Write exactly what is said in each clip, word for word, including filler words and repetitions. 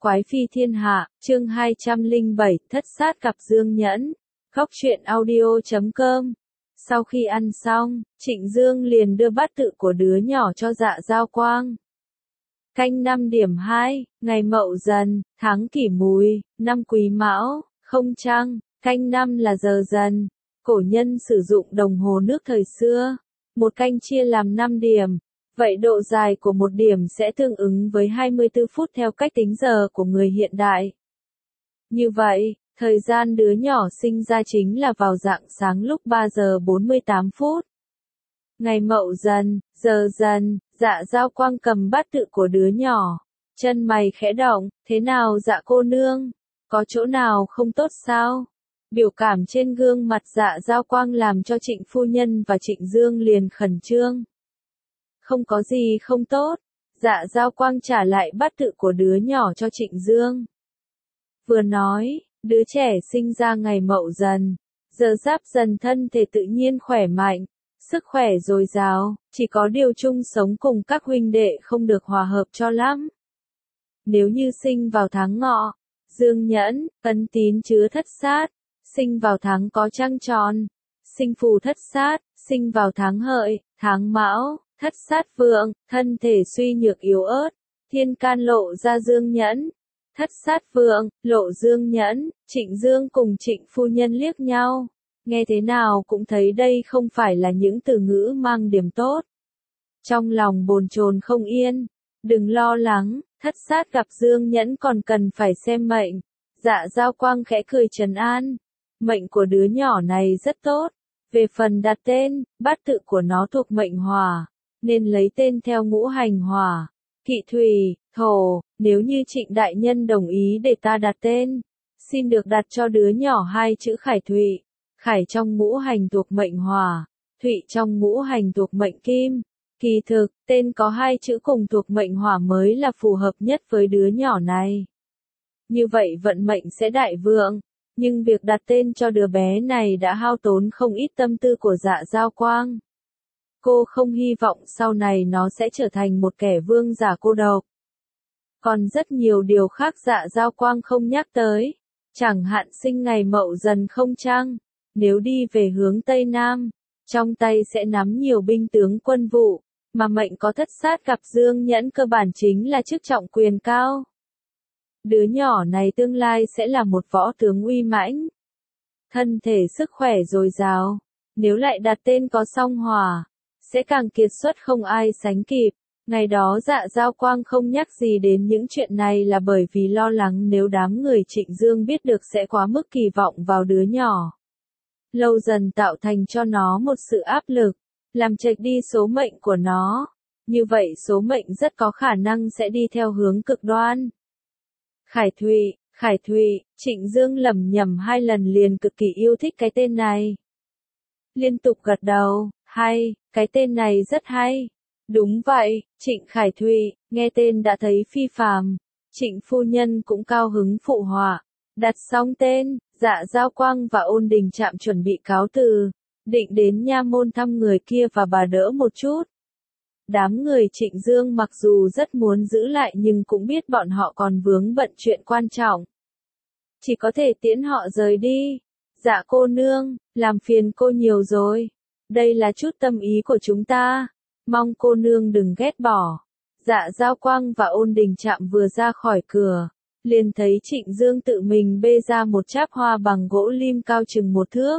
Quái phi thiên hạ, chương hai trăm lẻ bảy, thất sát cặp Dương Nhẫn. Góc truyện audio chấm com. Sau khi ăn xong, Trịnh Dương liền đưa bát tự của đứa nhỏ cho Dạ Giao Quang. Canh năm điểm hai, ngày Mậu Dần, tháng Kỷ Mùi, năm Quý Mão, không trăng, canh năm là giờ dần. Cổ nhân sử dụng đồng hồ nước thời xưa. Một canh chia làm năm điểm. Vậy độ dài của một điểm sẽ tương ứng với hai mươi tư phút theo cách tính giờ của người hiện đại. Như vậy, thời gian đứa nhỏ sinh ra chính là vào rạng sáng lúc ba giờ bốn mươi tám phút. Ngày Mậu Dần, giờ dần, Dạ Giao Quang cầm bát tự của đứa nhỏ. Chân mày khẽ động, thế nào Dạ cô nương? Có chỗ nào không tốt sao? Biểu cảm trên gương mặt Dạ Giao Quang làm cho Trịnh phu nhân và Trịnh Dương liền khẩn trương. Không có gì không tốt. Dạ Giao Quang trả lại bát tự của đứa nhỏ cho Trịnh Dương. Vừa nói, đứa trẻ sinh ra ngày Mậu Dần, giờ Giáp Dần thân thể tự nhiên khỏe mạnh, sức khỏe dồi dào, chỉ có điều chung sống cùng các huynh đệ không được hòa hợp cho lắm. Nếu như sinh vào tháng Ngọ, Dương Nhẫn, Ấn Tín chứa thất sát, sinh vào tháng có trăng tròn, sinh phù thất sát, sinh vào tháng Hợi, tháng Mão, thất sát vượng, thân thể suy nhược yếu ớt, thiên can lộ ra Dương Nhẫn. Thất sát vượng, lộ Dương Nhẫn, Trịnh Dương cùng Trịnh phu nhân liếc nhau. Nghe thế nào cũng thấy đây không phải là những từ ngữ mang điểm tốt. Trong lòng bồn chồn không yên. Đừng lo lắng, thất sát gặp Dương Nhẫn còn cần phải xem mệnh. Dạ Giao Quang khẽ cười trấn an. Mệnh của đứa nhỏ này rất tốt. Về phần đặt tên, bát tự của nó thuộc mệnh hỏa, nên lấy tên theo ngũ hành hỏa. Kỵ thủy, thổ, nếu như Trịnh đại nhân đồng ý để ta đặt tên, xin được đặt cho đứa nhỏ hai chữ Khải Thụy. Khải trong ngũ hành thuộc mệnh hỏa, Thụy trong ngũ hành thuộc mệnh kim. Kỳ thực, tên có hai chữ cùng thuộc mệnh hỏa mới là phù hợp nhất với đứa nhỏ này. Như vậy vận mệnh sẽ đại vượng, nhưng việc đặt tên cho đứa bé này đã hao tốn không ít tâm tư của Dạ Giao Quang. Cô không hy vọng sau này nó sẽ trở thành một kẻ vương giả cô độc. Còn rất nhiều điều khác Dạ Giao Quang không nhắc tới. Chẳng hạn sinh ngày Mậu Dần không trăng, nếu đi về hướng Tây Nam, trong tay sẽ nắm nhiều binh tướng quân vụ, mà mệnh có thất sát gặp Dương Nhẫn cơ bản chính là chức trọng quyền cao. Đứa nhỏ này tương lai sẽ là một võ tướng uy mãnh. Thân thể sức khỏe dồi dào, nếu lại đặt tên có song hỏa, sẽ càng kiệt xuất không ai sánh kịp. Ngày đó Dạ Giao Quang không nhắc gì đến những chuyện này là bởi vì lo lắng nếu đám người Trịnh Dương biết được sẽ quá mức kỳ vọng vào đứa nhỏ. Lâu dần tạo thành cho nó một sự áp lực, làm chệch đi số mệnh của nó. Như vậy số mệnh rất có khả năng sẽ đi theo hướng cực đoan. Khải Thụy, Khải Thụy, Trịnh Dương lẩm nhẩm hai lần liền cực kỳ yêu thích cái tên này. Liên tục gật đầu, hay, cái tên này rất hay. Đúng vậy, Trịnh Khải Thụy, nghe tên đã thấy phi phàm. Trịnh phu nhân cũng cao hứng phụ họa. Đặt xong tên, Dạ Giao Quang và Ôn Đình Trạm chuẩn bị cáo từ, định đến nha môn thăm người kia và bà đỡ một chút. Đám người Trịnh Dương mặc dù rất muốn giữ lại nhưng cũng biết bọn họ còn vướng bận chuyện quan trọng. Chỉ có thể tiễn họ rời đi. Dạ cô nương, làm phiền cô nhiều rồi. Đây là chút tâm ý của chúng ta. Mong cô nương đừng ghét bỏ. Dạ Giao Quang và Ôn Đình Trạm vừa ra khỏi cửa, liền thấy Trịnh Dương tự mình bê ra một cháp hoa bằng gỗ lim cao chừng một thước.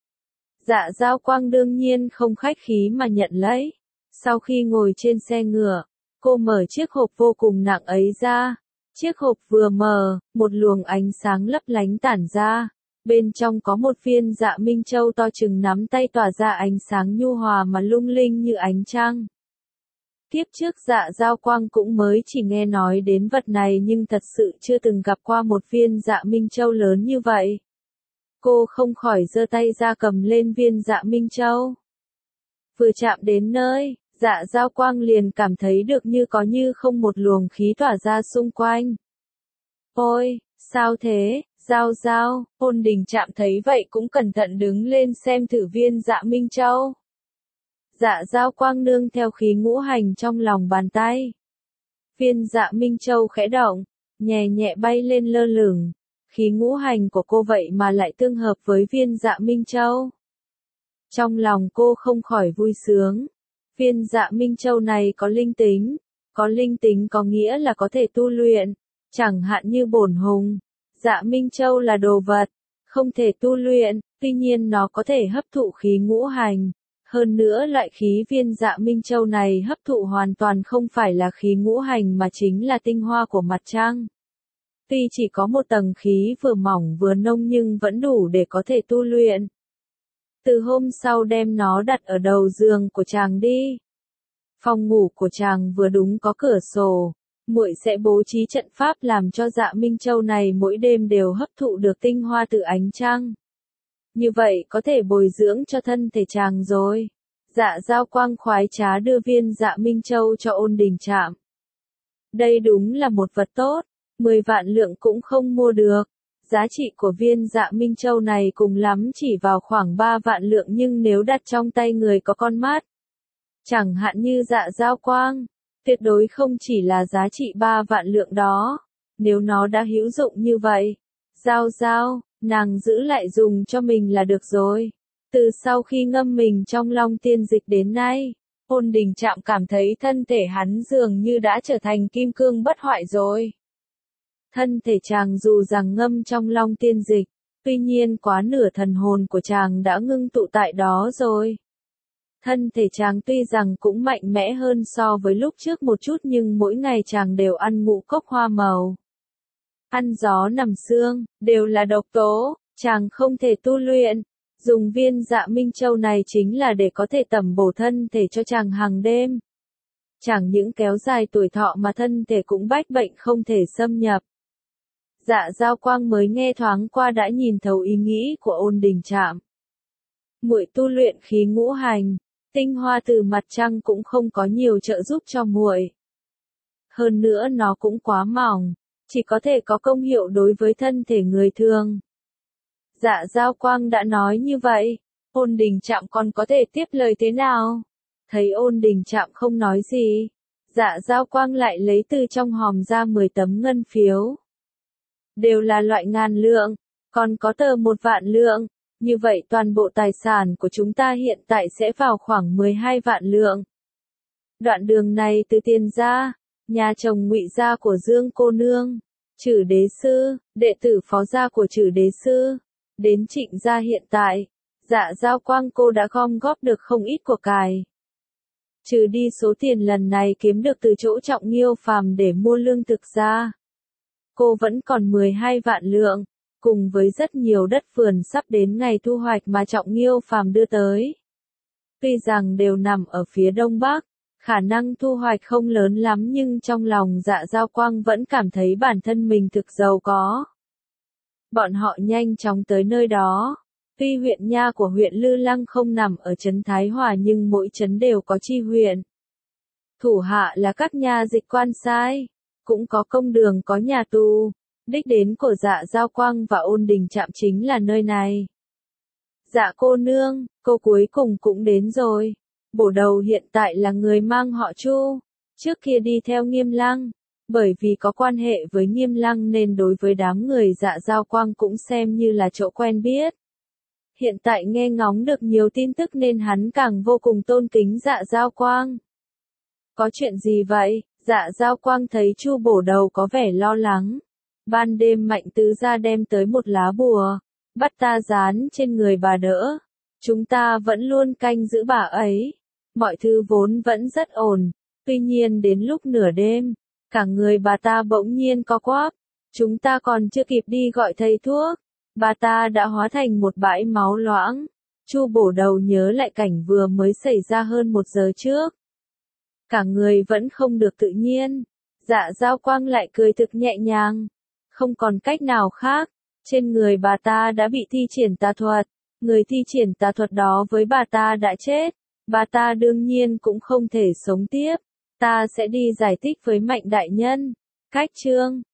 Dạ Giao Quang đương nhiên không khách khí mà nhận lấy. Sau khi ngồi trên xe ngựa, cô mở chiếc hộp vô cùng nặng ấy ra. Chiếc hộp vừa mở, một luồng ánh sáng lấp lánh tản ra. Bên trong có một viên Dạ Minh Châu to chừng nắm tay tỏa ra ánh sáng nhu hòa mà lung linh như ánh trăng. Kiếp trước Dạ Giao Quang cũng mới chỉ nghe nói đến vật này nhưng thật sự chưa từng gặp qua một viên Dạ Minh Châu lớn như vậy. Cô không khỏi giơ tay ra cầm lên viên Dạ Minh Châu. Vừa chạm đến nơi, Dạ Giao Quang liền cảm thấy được như có như không một luồng khí tỏa ra xung quanh. Ôi, sao thế? Giao Giao, Ôn Đình Trạm thấy vậy cũng cẩn thận đứng lên xem thử viên Dạ Minh Châu. Dạ Giao Quang nương theo khí ngũ hành trong lòng bàn tay. Viên Dạ Minh Châu khẽ động, nhẹ nhẹ bay lên lơ lửng. Khí ngũ hành của cô vậy mà lại tương hợp với viên Dạ Minh Châu. Trong lòng cô không khỏi vui sướng. Viên Dạ Minh Châu này có linh tính. Có linh tính có nghĩa là có thể tu luyện. Chẳng hạn như bổn hùng. Dạ Minh Châu là đồ vật. Không thể tu luyện. Tuy nhiên nó có thể hấp thụ khí ngũ hành. Hơn nữa loại khí viên Dạ Minh Châu này hấp thụ hoàn toàn không phải là khí ngũ hành mà chính là tinh hoa của mặt trăng. Tuy chỉ có một tầng khí vừa mỏng vừa nông nhưng vẫn đủ để có thể tu luyện. Từ hôm sau đem nó đặt ở đầu giường của chàng đi. Phòng ngủ của chàng vừa đúng có cửa sổ, muội sẽ bố trí trận pháp làm cho Dạ Minh Châu này mỗi đêm đều hấp thụ được tinh hoa từ ánh trăng. Như vậy có thể bồi dưỡng cho thân thể chàng rồi. Dạ Giao Quang khoái trá đưa viên Dạ Minh Châu cho Ôn Đình Trạm. Đây đúng là một vật tốt, mười vạn lượng cũng không mua được. Giá trị của viên Dạ Minh Châu này cùng lắm chỉ vào khoảng ba vạn lượng nhưng nếu đặt trong tay người có con mắt, chẳng hạn như Dạ Giao Quang, tuyệt đối không chỉ là giá trị ba vạn lượng đó. Nếu nó đã hữu dụng như vậy, Giao Giao, nàng giữ lại dùng cho mình là được rồi. Từ sau khi ngâm mình trong Long Tiên Dịch đến nay, Ôn Đình Trạm cảm thấy thân thể hắn dường như đã trở thành kim cương bất hoại rồi. Thân thể chàng dù rằng ngâm trong Long Tiên Dịch, tuy nhiên quá nửa thần hồn của chàng đã ngưng tụ tại đó rồi. Thân thể chàng tuy rằng cũng mạnh mẽ hơn so với lúc trước một chút nhưng mỗi ngày chàng đều ăn ngũ cốc hoa màu. Ăn gió nằm sương, đều là độc tố, chàng không thể tu luyện. Dùng viên Dạ Minh Châu này chính là để có thể tẩm bổ thân thể cho chàng hàng đêm. Chẳng những kéo dài tuổi thọ mà thân thể cũng bách bệnh không thể xâm nhập. Dạ Giao Quang mới nghe thoáng qua đã nhìn thấu ý nghĩ của Ôn Đình Trạm. Muội tu luyện khí ngũ hành, tinh hoa từ mặt trăng cũng không có nhiều trợ giúp cho muội. Hơn nữa nó cũng quá mỏng, chỉ có thể có công hiệu đối với thân thể người thường. Dạ Giao Quang đã nói như vậy, Ôn Đình Trạm còn có thể tiếp lời thế nào? Thấy Ôn Đình Trạm không nói gì, Dạ Giao Quang lại lấy từ trong hòm ra mười tấm ngân phiếu. Đều là loại ngàn lượng, còn có tờ một vạn lượng, như vậy toàn bộ tài sản của chúng ta hiện tại sẽ vào khoảng mười hai vạn lượng. Đoạn đường này từ Tiền gia, nhà chồng Ngụy gia của Dương cô nương, Trử đế sư, đệ tử Phó gia của Trử đế sư, đến Trịnh gia hiện tại, Dạ Giao Quang cô đã gom góp được không ít của cải. Trừ đi số tiền lần này kiếm được từ chỗ Trọng Nghiêu Phàm để mua lương thực ra, cô vẫn còn mười hai vạn lượng, cùng với rất nhiều đất vườn sắp đến ngày thu hoạch mà Trọng Nghiêu Phàm đưa tới. Tuy rằng đều nằm ở phía đông bắc, khả năng thu hoạch không lớn lắm nhưng trong lòng Dạ Giao Quang vẫn cảm thấy bản thân mình thực giàu có. Bọn họ nhanh chóng tới nơi đó. Tuy huyện nha của huyện Lư Lăng không nằm ở trấn Thái Hòa nhưng mỗi trấn đều có chi huyện. Thủ hạ là các nha dịch quan sai, cũng có công đường có nhà tù. Đích đến của Dạ Giao Quang và Ôn Đình Trạm chính là nơi này. Dạ cô nương, cô cuối cùng cũng đến rồi. Bổ đầu hiện tại là người mang họ Chu, trước kia đi theo Nghiêm Lăng. Bởi vì có quan hệ với Nghiêm Lăng nên đối với đám người Dạ Giao Quang cũng xem như là chỗ quen biết. Hiện tại nghe ngóng được nhiều tin tức nên hắn càng vô cùng tôn kính Dạ Giao Quang. Có chuyện gì vậy? Dạ Giao Quang thấy Chu bổ đầu có vẻ lo lắng. Ban đêm Mạnh tứ gia đem tới một lá bùa, bắt ta dán trên người bà đỡ. Chúng ta vẫn luôn canh giữ bà ấy. Mọi thứ vốn vẫn rất ổn. Tuy nhiên đến lúc nửa đêm, cả người bà ta bỗng nhiên co quắp. Chúng ta còn chưa kịp đi gọi thầy thuốc, bà ta đã hóa thành một bãi máu loãng. Chu bổ đầu nhớ lại cảnh vừa mới xảy ra hơn một giờ trước. Cả người vẫn không được tự nhiên. Dạ Giao Quang lại cười thực nhẹ nhàng. Không còn cách nào khác. Trên người bà ta đã bị thi triển tà thuật. Người thi triển tà thuật đó với bà ta đã chết. Bà ta đương nhiên cũng không thể sống tiếp. Ta sẽ đi giải thích với Mạnh đại nhân. Cách chương